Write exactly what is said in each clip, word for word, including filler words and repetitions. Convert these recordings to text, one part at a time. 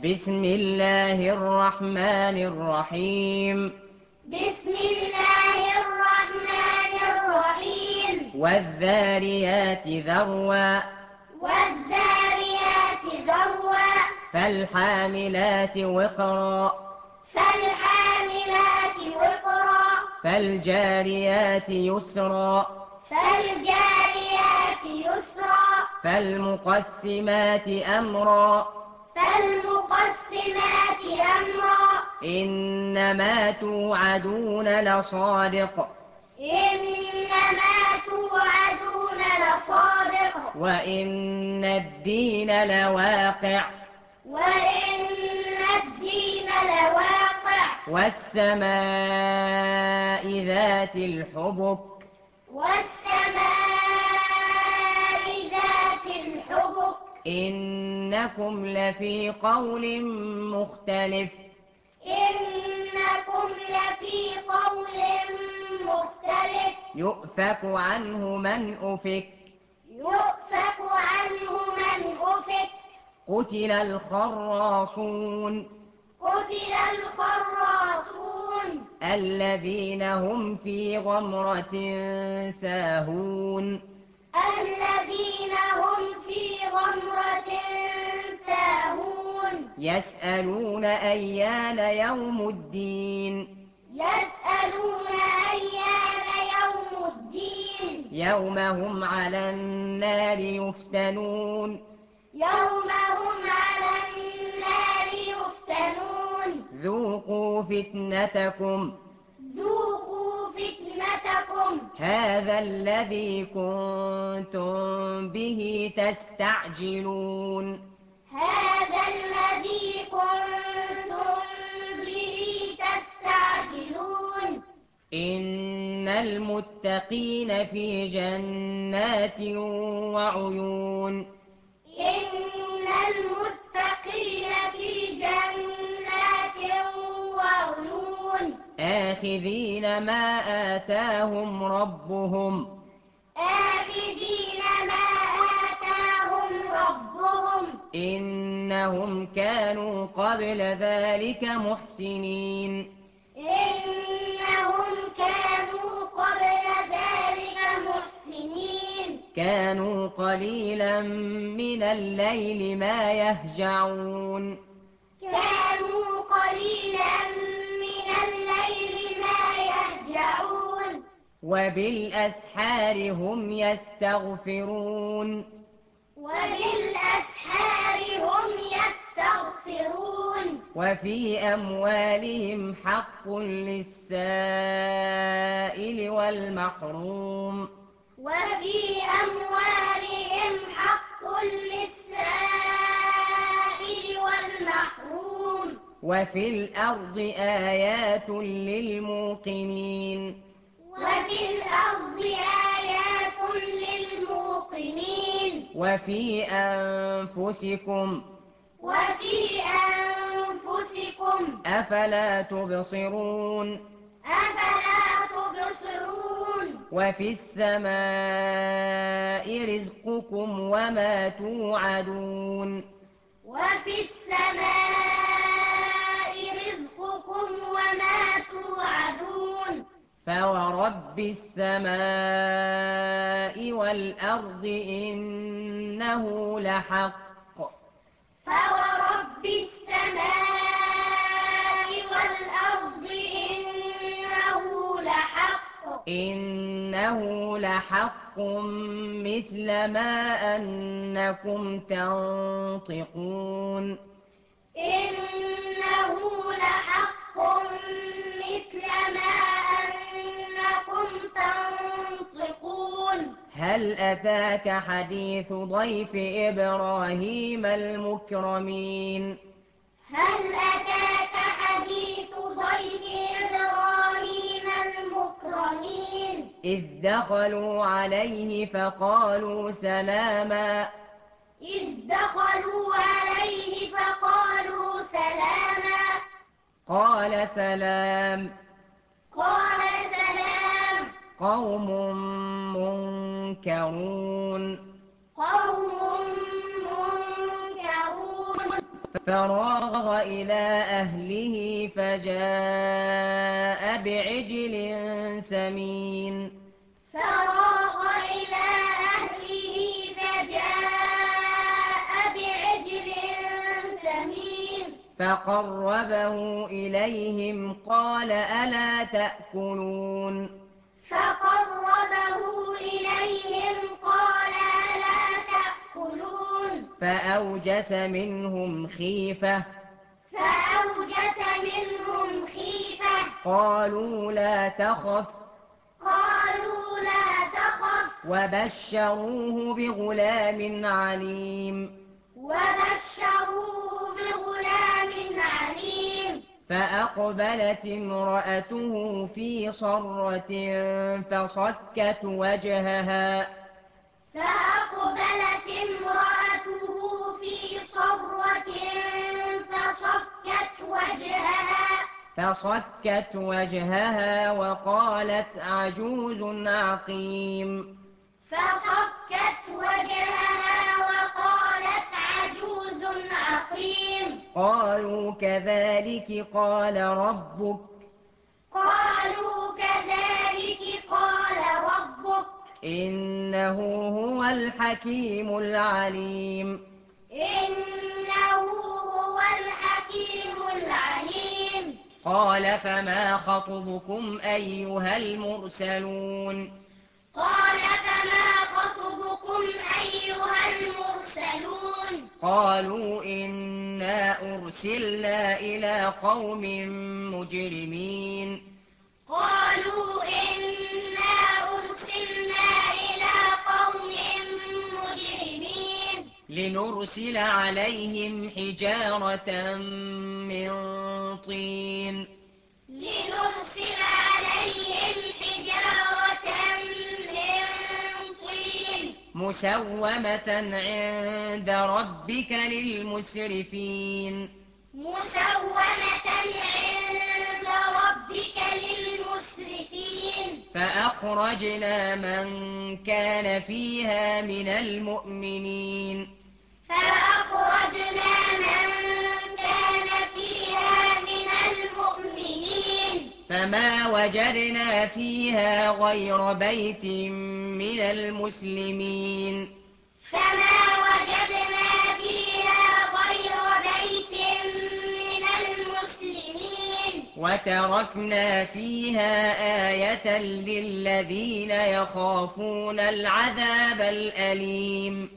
بسم الله الرحمن الرحيم بسم الله الرحمن الرحيم والذاريات ذروا والذاريات ذروا فالحاملات وقرا فالحاملات وقرا فالجاريات يسرا فالجاريات يسرا فالمقسمات أمرا فالمقسمات أمرا إنما توعدون لصادق إنما توعدون لصادق وإن الدين لواقع وإن الدين لواقع والسماء ذات الحبك والسماء ذات الحبك إنكم لفي قول مختلف إنكم لفي قول مختلف يؤفك عنه من أفك يؤفك عنه من أفك قتل الخراصون قتل الخراصون الذين هم في غمرة ساهون الذين هم في غمرة ساهون يسألون أيان يوم الدين يسألون أيان يوم الدين يوم هم على النار يفتنون يوم هم على النار يفتنون ذوقوا فتنتكم ذوقوا فتنتكم هذا الذي كنتم به تستعجلون هذا الذي كنتم به تستعجلون إن المتقين في جنات وعيون إن المتقين في جنات وعيون آخذين ما آتاهم ربهم آخذين ما آتاهم ربهم إنهم كانوا قبل ذلك محسنين إنهم كانوا قبل ذلك محسنين كانوا قليلا من الليل ما يهجعون كانوا قليلا من الليل ما يهجعون وبالأسحار هم يستغفرون وبالأسحار هم يستغفرون وفي أموالهم حق للسائل والمحروم وفي أموالهم حق للسائل والمحروم وفي الأرض آيات للموقنين وفي الأرض آيات للموقنين وفي أنفسكم وفي أنفسكم أفلا تبصرون أفلا تبصرون وفي السماء رزقكم وما توعدون وفي السماء رزقكم وما توعدون فورب السماء والأرض إنه لحق فورب السماء والأرض إنه لحق إنه لحق مثل ما أنكم تنطقون إنه لحق مثل ما أنكم تنطقون هل أتاك حديث ضيف إبراهيم المكرمين هل أتاك حديث ضيف إبراهيم المكرمين إذ دخلوا عليه فقالوا سلاما إذ دخلوا عليه فقالوا سلاما قال سلام قال سلام قوم منكرون قوم منكرون فراغ إلى أهله فجاء بعجل سمين فراغ إلى أهله فجاء بعجل سمين فقربه إليهم قال ألا تأكلون فقربه إليهم قال ألا تأكلون فأوجس منهم خيفة فأوجس منهم خيفة قالوا لا تخف قالوا لا تخف وبشروه بغلام عليم وبشروه بغلام عليم فأقبلت امرأته في صرة فصكت وجهها فأقبلت امرأته في صرة فصكت وجهها فصكت وجهها وقالت عجوز عقيم فصكت وجهها وقالت عجوز عقيم قالوا كذلك قال ربك قالوا كذلك قال ربك إنه هو الحكيم العليم إنه هو الحكيم العليم قال فما خطبكم أيها المرسلون قال فما خطبكم أيها المرسلون قالوا إنا أرسلنا إلى قوم مجرمين قالوا إنا أرسلنا إلى قوم مجرمين لنرسل عليهم حجارة من طين لنرسل عليهم حجارة من طين مسومة عند ربك للمسرفين مسومة عند ربك للمسرفين فأخرجنا من كان فيها من المؤمنين فأخرجنا من كان فيها من المؤمنين فما وجدنا فيها غير بيت من المسلمين فما وجدنا فيها غير بيت من المسلمين وتركنا فيها آية للذين يخافون العذاب الأليم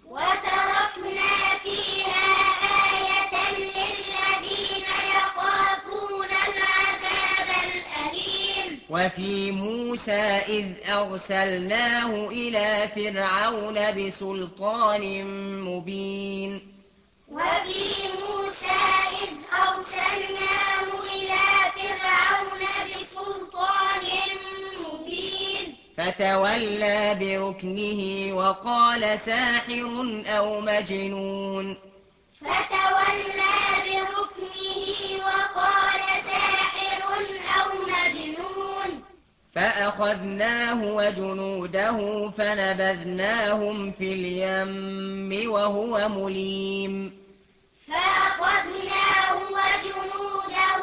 وتركنا فيها آية للذين يخافون العذاب الأليم وفي موسى إذ أرسلناه إلى فرعون بسلطان مبين وفي موسى إذ أرسلناه إلى فرعون بسلطان مبين فتولى بركنه وقال ساحر أو مجنون فتولى بركنه وقال ساحر أو مجنون فأخذناه وجنوده فنبذناهم في اليم وهو مليم فأخذناه وجنوده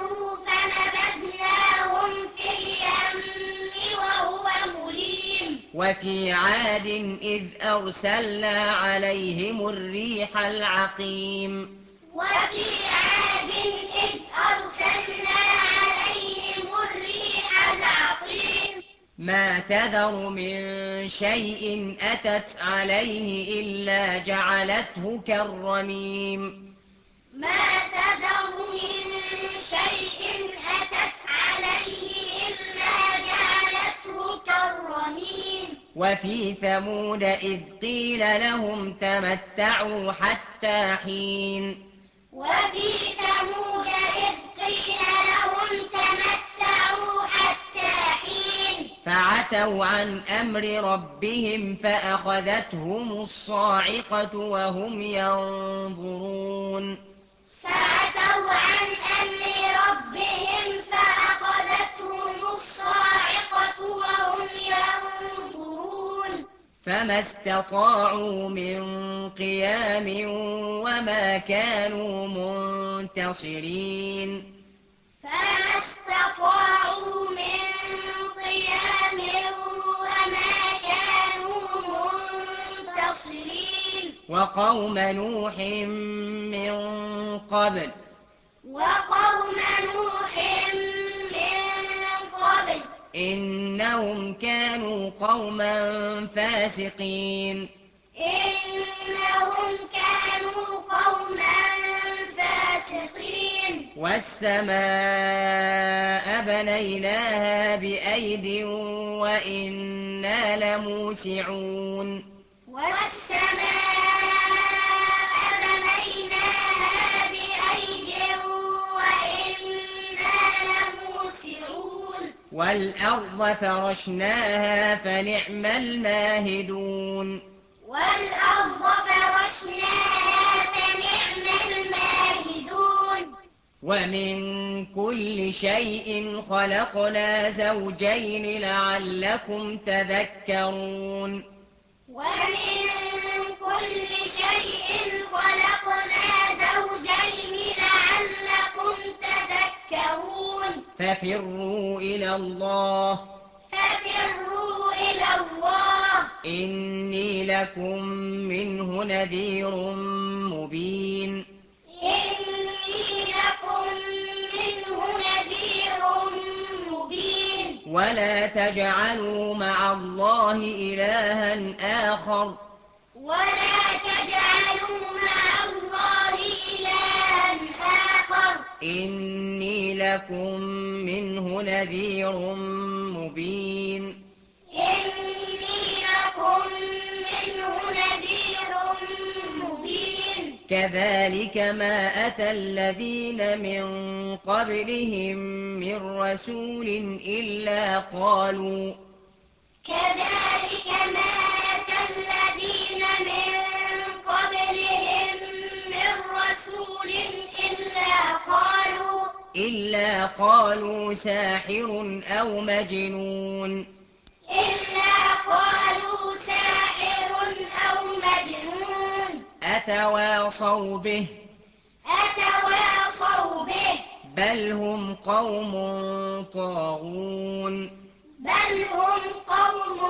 فنبذناهم في اليم وهو مليم وفي عاد إذ أرسلنا عليهم الريح العقيم وفي عاد إذ أرسلنا عليهم الريح العقيم ما تذر من شيء أتت عليه إلا جعلته كالرميم ما تذر من شيء أتت عليه إلا جعلته كالرميم وفي ثمود إذ قيل لهم تمتعوا حتى حين وفي ثمود إذ قيل لهم تمتعوا حتى حين فعتوا عن أمر ربهم فأخذتهم الصاعقة وهم ينظرون فعتوا عن أمر ربهم فأخذتهم الصاعقة وهم ينظرون فما استطاعوا من قيام وما كانوا منتصرين فما استطاعوا من قيام وما كانوا منتصرين وقوم نوح من قبل وقوم نوح من قبل إنهم كانوا قوما فاسقين إنهم كانوا قوما فاسقين والسماء بنيناها بأيد وإنا لموسعون والسماء بنيناها بأيد وإنا لموسعون والأرض فرشناها فنعم الماهدون والأرض فرشناها فنعم الماهدون ومن كل شيء خلقنا زوجين لعلكم تذكرون ومن كل شيء خلقنا زوجين لعلكم تذكرون ففروا إلى الله ففروا إلى الله إني لكم منه نذير مبين إني لكم منه نذير مبين ولا تجعلوا مع الله إلها آخر ولا تجعلوا مع الله إلها آخر إني لكم منه نذير مبين إني لكم منه نذير مبين كذلك ما أتى الذين من قبلهم من رسول إلا قالوا كذلك ما أتى الذين من قبلهم من رسول إلا قالوا إلا قالوا ساحر أو مجنون إلا قالوا ساحر أو مجنون أتواصوا به أتواصوا به بل هم قوم طاغون بل هم قوم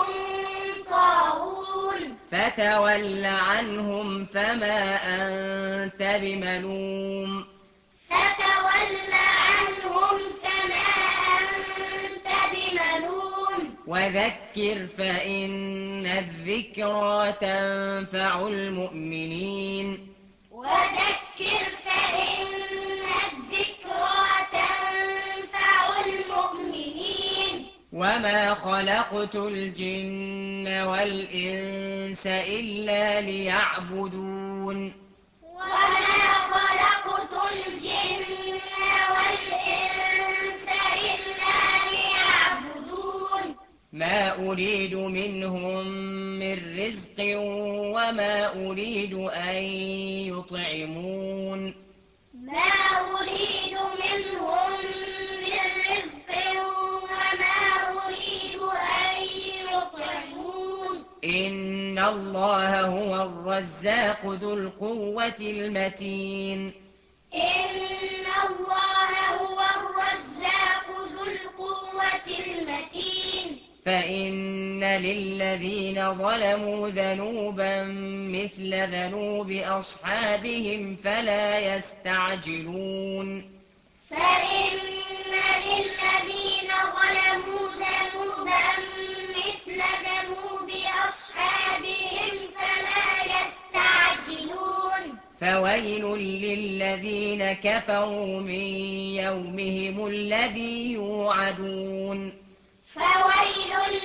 طاغون فتول عنهم فما أنت بملوم فتول عنهم فما أنت بملوم وذكر فإن الذكرى تنفع المؤمنين وذكر فإن الذكرى تنفع المؤمنين وما خلقت الجن والإنس إلا ليعبدون وما خلقت الجن والإنس إلا ليعبدون ما أريد منهم من رزق وما أريد أن يطعمون ما أريد منهم من رزق وما أريد أن يطعمون إن الله هو الرزاق ذو القوة المتين إن الله هو الرزاق ذو القوة المتين فإن للذين ظلموا ذنوبا مثل ذنوب أصحابهم فلا يستعجلون فإن للذين ظلموا ذنوبا مثل ذنوب أصحابهم فلا يستعجلون فويل للذين كفروا من يومهم الذي يوعدون فويل